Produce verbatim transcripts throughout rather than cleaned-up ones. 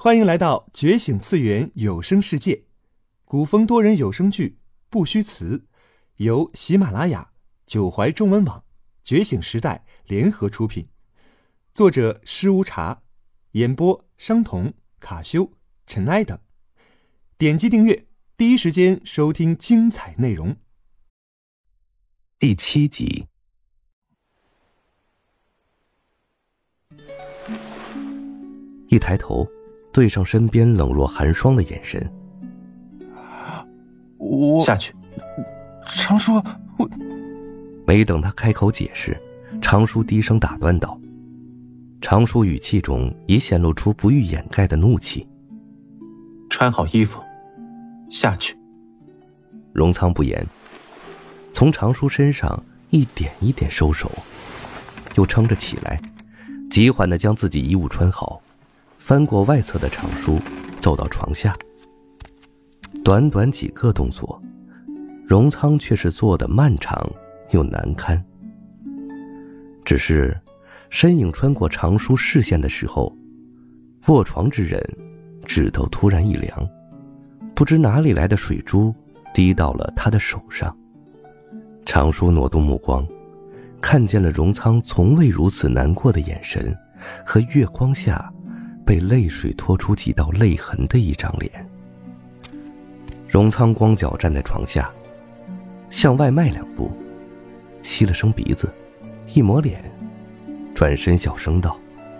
欢迎来到觉醒次元有声世界，古风多人有声剧不虚词，由喜马拉雅、九怀中文网、觉醒时代联合出品，作者施无茶，演播商童、卡修、尘埃等。点击订阅，第一时间收听精彩内容。 第七集。一抬头，对上身边冷若寒霜的眼神。 我下去。 常叔，我没等他开口解释，常叔低声打断道。常叔语气中已显露出不予掩盖的怒气。 穿好衣服，下去。 荣仓不言，从常叔身上一点一点收手，又撑着起来，急缓地将自己衣物穿好，翻过外侧的常书，走到床下。短短几个动作，荣仓却是做得漫长又难堪。只是身影穿过常书视线的时候，卧床之人指头突然一凉，不知哪里来的水珠滴到了他的手上。常书挪动目光，看见了荣仓从未如此难过的眼神和月光下被泪水拖出几道泪痕的一张脸。荣仓光脚站在床下，向外迈两步，吸了声鼻子，一抹脸，转身小声道：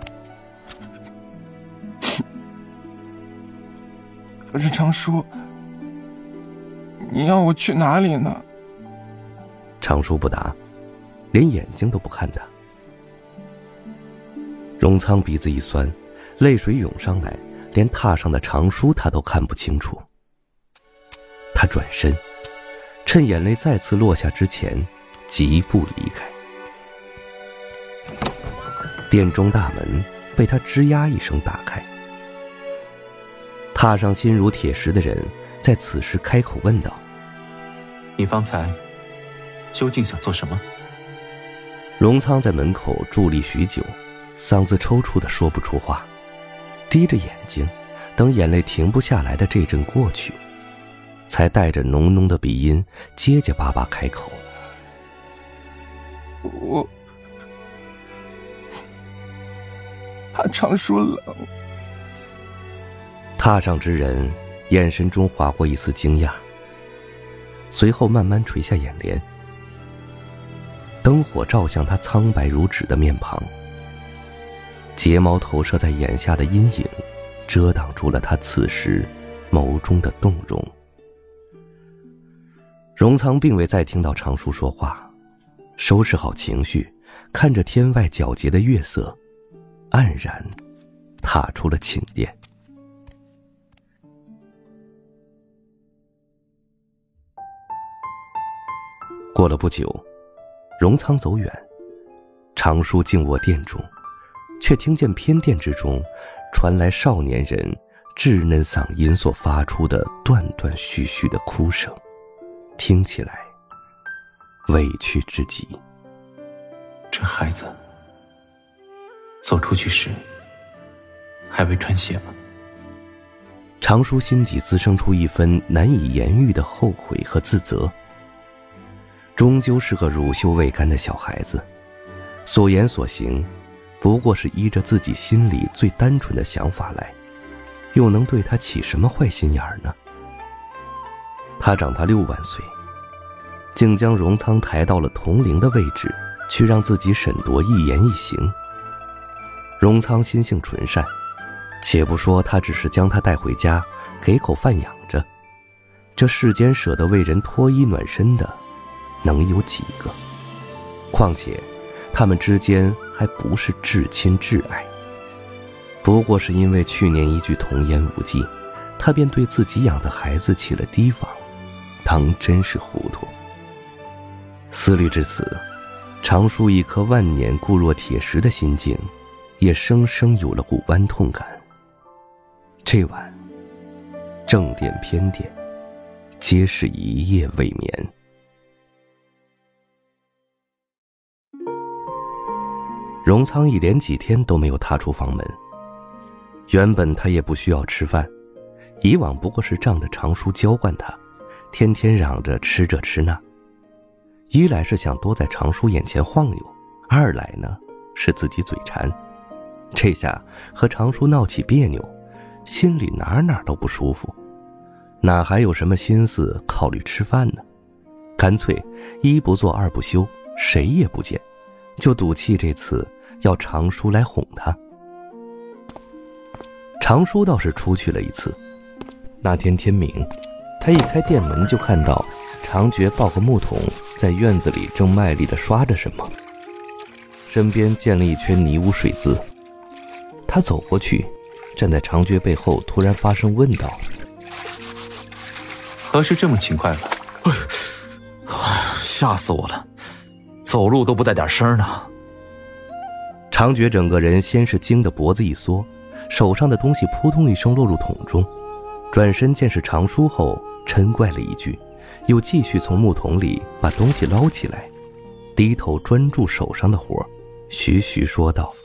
可是常叔，你要我去哪里呢？ 常叔不答，连眼睛都不看他。荣仓鼻子一酸，泪水涌上来，连榻上的常书他都看不清楚。他转身，趁眼泪再次落下之前，疾步离开。殿中大门被他吱呀一声打开。踏上心如铁石的人在此时开口问道： 你方才究竟想做什么？ 荣仓在门口伫立许久，嗓子抽搐的说不出话，低着眼睛等眼泪停不下来的这阵过去，才带着浓浓的鼻音结结巴巴开口： 我怕常叔冷。 榻上之人眼神中划过一丝惊讶，随后慢慢垂下眼帘。灯火照向他苍白如纸的面庞，睫毛投射在眼下的阴影遮挡住了他此时眸中的动容。荣仓并未再听到常叔说话，收拾好情绪，看着天外皎洁的月色，黯然踏出了寝殿。过了不久，荣仓走远，常叔静卧殿中，却听见偏殿之中传来少年人稚嫩嗓音所发出的断断续续的哭声，听起来委屈至极。 这孩子走出去时还未穿鞋吗？ 常叔心底滋生出一分难以言喻的后悔和自责。终究是个乳臭未干的小孩子，所言所行不过是依着自己心里最单纯的想法来，又能对他起什么坏心眼儿呢？他长他六万岁，竟将荣仓抬到了同龄的位置，去让自己审夺一言一行。荣仓心性纯善，且不说他只是将他带回家给口饭养着，这世间舍得为人脱衣暖身的能有几个？况且他们之间还不是至亲至爱，不过是因为去年一句童言无忌，他便对自己养的孩子起了提防，当真是糊涂。思虑至此，常叔一颗万年固若铁石的心境也生生有了股弯痛感。这晚正殿偏殿皆是一夜未眠。荣仓一连几天都没有踏出房门， 原本他也不需要吃饭，以往不过是仗着常叔娇惯他，天天嚷着吃这吃那。一来是想多在常叔眼前晃悠，二来呢是自己嘴馋。这下和常叔闹起别扭，心里哪哪都不舒服，哪还有什么心思考虑吃饭呢？干脆一不做二不休，谁也不见，就赌气这次要常叔来哄他。常叔倒是出去了一次。那天天明，他一开店门就看到常觉抱个木桶在院子里正卖力地刷着什么，身边溅了一圈泥污水渍。他走过去，站在常觉背后，突然发声问道： 何时这么勤快了？ 吓死我了，走路都不带点声呢。 常觉整个人先是惊得脖子一缩，手上的东西扑通一声落入桶中，转身见是常叔后嗔怪了一句，又继续从木桶里把东西捞起来，低头专注手上的活，徐徐说道：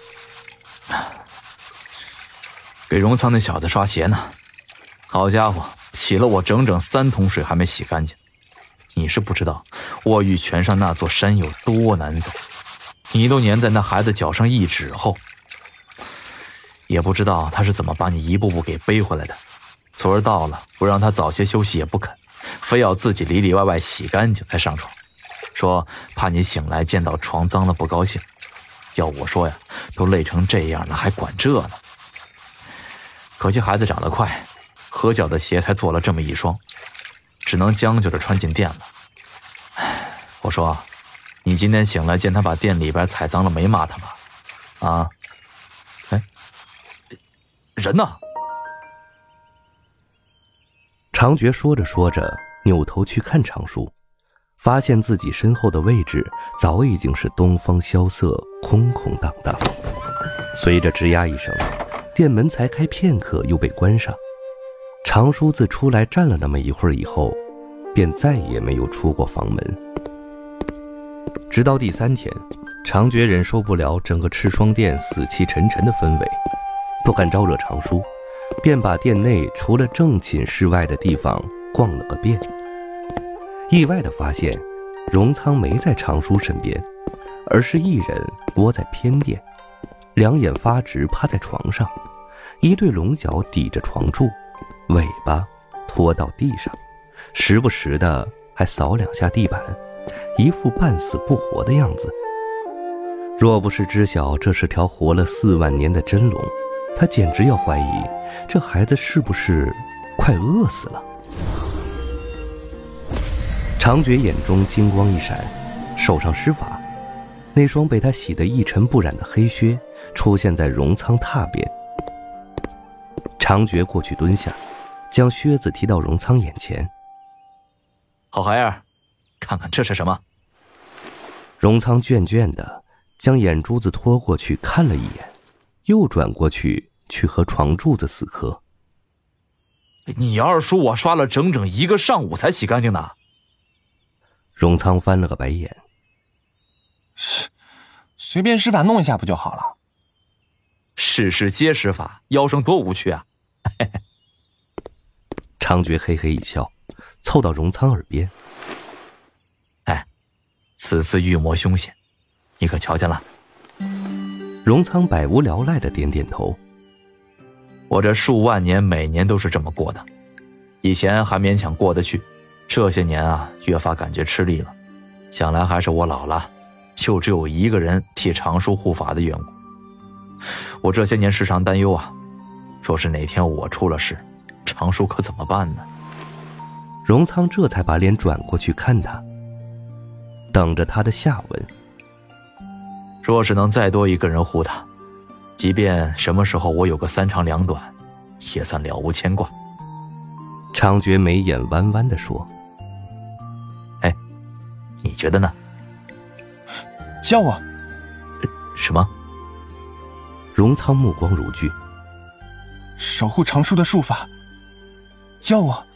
给荣仓那小子刷鞋呢，好家伙，洗了我整整三桶水还没洗干净。你是不知道沃玉泉上那座山有多难走，你都粘在那孩子脚上一指后，也不知道他是怎么把你一步步给背回来的。昨儿到了，不让他早些休息也不肯，非要自己里里外外洗干净才上床，说怕你醒来见到床脏了不高兴。要我说呀，都累成这样了还管这呢。可惜孩子长得快，合脚的鞋才做了这么一双，只能将就着穿进店了。我说，你今天醒来见他把店里边踩脏了没骂他吧？啊？哎，人呢？ 常觉说着说着，扭头去看常叔，发现自己身后的位置早已经是东方萧瑟，空空荡荡。随着吱呀一声，店门才开片刻又被关上。常叔自出来站了那么一会儿以后，便再也没有出过房门。直到第三天，常觉忍受不了整个赤霜殿死气沉沉的氛围，不敢招惹常叔，便把店内除了正寝室外的地方逛了个遍。意外地发现，荣仓没在常叔身边，而是一人窝在偏殿，两眼发直趴在床上，一对龙角抵着床柱，尾巴拖到地上，时不时的还扫两下地板，一副半死不活的样子。若不是知晓这是条活了四万年的真龙，他简直要怀疑这孩子是不是快饿死了。常觉眼中金光一闪，手上施法，那双被他洗得一尘不染的黑靴出现在荣仓榻边。常觉过去蹲下，将靴子提到荣仓眼前。 好孩儿，看看这是什么？ 荣仓倦倦的将眼珠子拖过去看了一眼，又转过去去和床柱子死磕。 你二叔我刷了整整一个上午才洗干净的。 荣仓翻了个白眼， 随便施法弄一下不就好了？ 事事皆施法，妖生多无趣啊！ 常觉嘿嘿一笑，凑到荣仓耳边： 哎，此次预谋凶险，你可瞧见了？ 荣仓百无聊赖的点点头。 我这数万年每年都是这么过的，以前还勉强过得去，这些年啊越发感觉吃力了。想来还是我老了，就只有一个人替常叔护法的缘故。我这些年时常担忧啊，若是哪天我出了事，常叔可怎么办呢？ 荣仓这才把脸转过去看他，等着他的下文。 若是能再多一个人护他，即便什么时候我有个三长两短，也算了无牵挂。 常觉眉眼弯弯地说： 哎，你觉得呢？ 教我。 什么？ 荣仓目光如炬。 守护常叔的术法，教我。